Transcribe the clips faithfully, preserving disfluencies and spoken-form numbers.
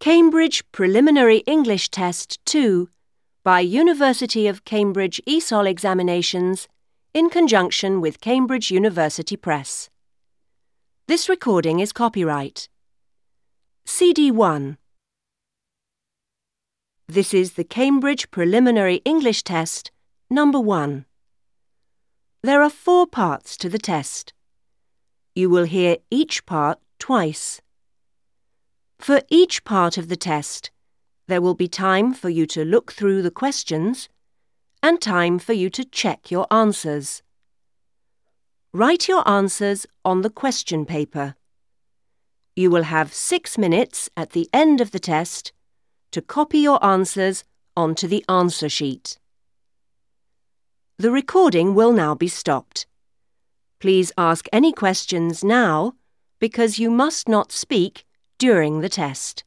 Cambridge Preliminary English Test two by University of Cambridge E S O L Examinations in conjunction with Cambridge University Press. This recording is copyright. C D one. This is the Cambridge Preliminary English Test number one. There are four parts to the test. You will hear each part twice. For each part of the test, there will be time for you to look through the questions and time for you to check your answers. Write your answers on the question paper. You will have six minutes at the end of the test to copy your answers onto the answer sheet. The recording will now be stopped. Please ask any questions now because you must not speak during the test.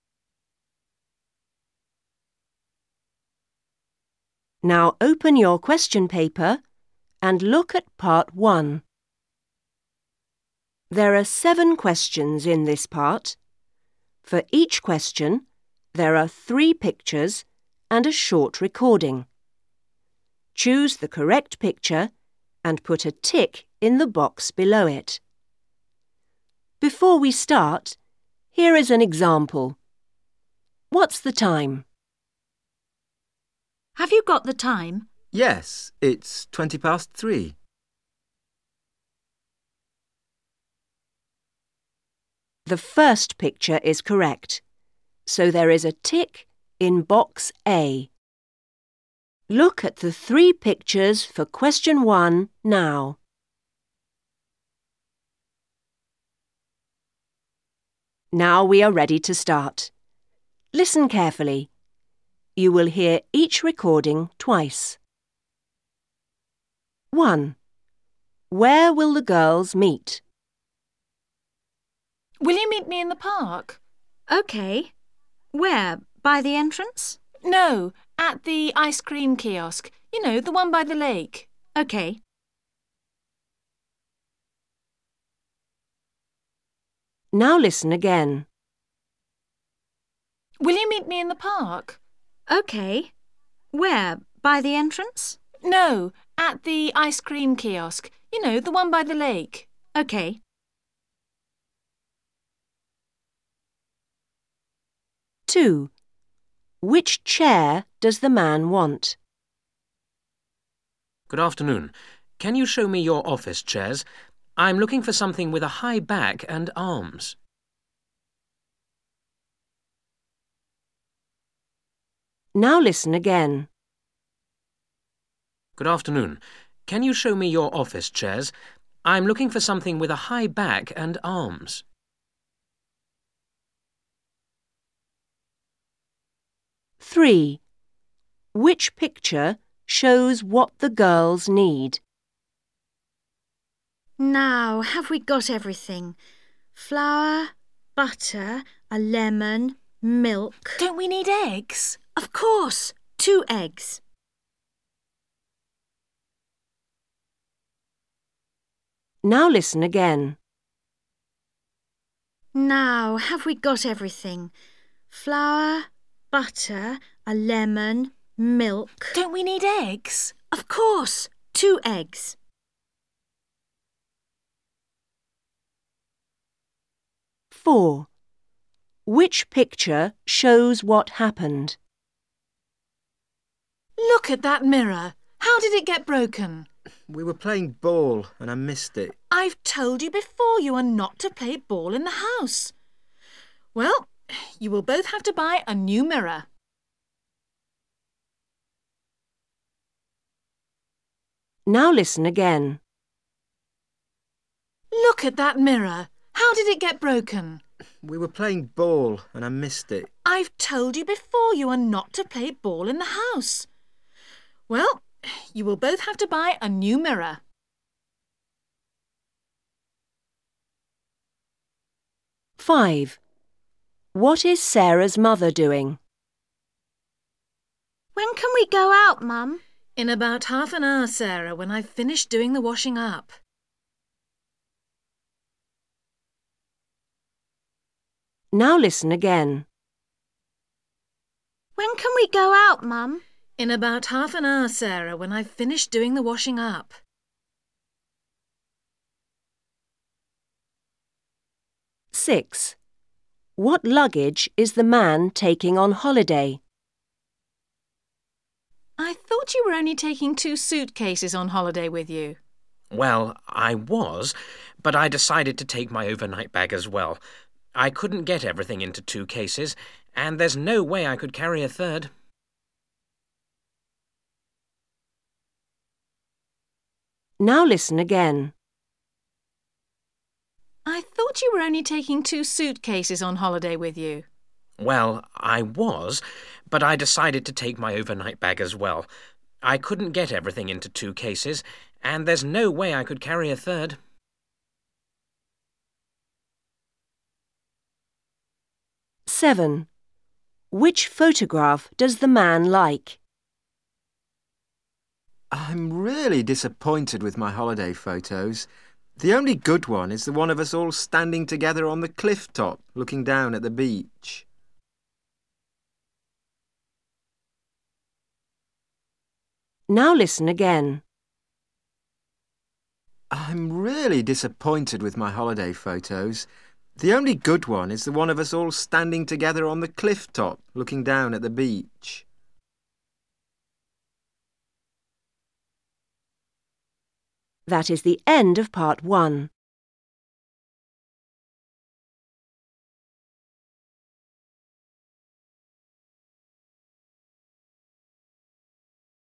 Now open your question paper and look at part one. There are seven questions in this part. For each question, there are three pictures and a short recording. Choose the correct picture and put a tick in the box below it. Before we start, here is an example. What's the time? Have you got the time? Yes, it's twenty past three. The first picture is correct, so there is a tick in box A. Look at the three pictures for question one now. Now we are ready to start. Listen carefully. You will hear each recording twice. one. Where will the girls meet? Will you meet me in the park? OK. Where? By the entrance? No, at the ice cream kiosk. You know, the one by the lake. OK. Now listen again. Will you meet me in the park? OK. Where? By the entrance? No, at the ice cream kiosk. You know, the one by the lake. OK. two. Which chair does the man want? Good afternoon. Can you show me your office chairs? I'm looking for something with a high back and arms. Now listen again. Good afternoon. Can you show me your office chairs? I'm looking for something with a high back and arms. three. Which picture shows what the girls need? Now, have we got everything? Flour, butter, a lemon, milk. Don't we need eggs? Of course, two eggs. Now listen again. Now, have we got everything? Flour, butter, a lemon, milk. Don't we need eggs? Of course, two eggs. four. Which picture shows what happened? Look at that mirror. How did it get broken? We were playing ball and I missed it. I've told you before you are not to play ball in the house. Well, you will both have to buy a new mirror. Now listen again. Look at that mirror. How did it get broken? We were playing ball and I missed it. I've told you before you are not to play ball in the house. Well, you will both have to buy a new mirror. five. What is Sarah's mother doing? When can we go out, Mum? In about half an hour, Sarah, when I've finished doing the washing up. Now listen again. When can we go out, Mum? In about half an hour, Sarah, when I've finished doing the washing up. six. What luggage is the man taking on holiday? I thought you were only taking two suitcases on holiday with you. Well, I was, but I decided to take my overnight bag as well. I couldn't get everything into two cases, and there's no way I could carry a third. Now listen again. I thought you were only taking two suitcases on holiday with you. Well, I was, but I decided to take my overnight bag as well. I couldn't get everything into two cases, and there's no way I could carry a third. seven. Which photograph does the man like? I'm really disappointed with my holiday photos. The only good one is the one of us all standing together on the cliff top, looking down at the beach. Now listen again. I'm really disappointed with my holiday photos. The only good one is the one of us all standing together on the cliff top, looking down at the beach. That is the end of part one.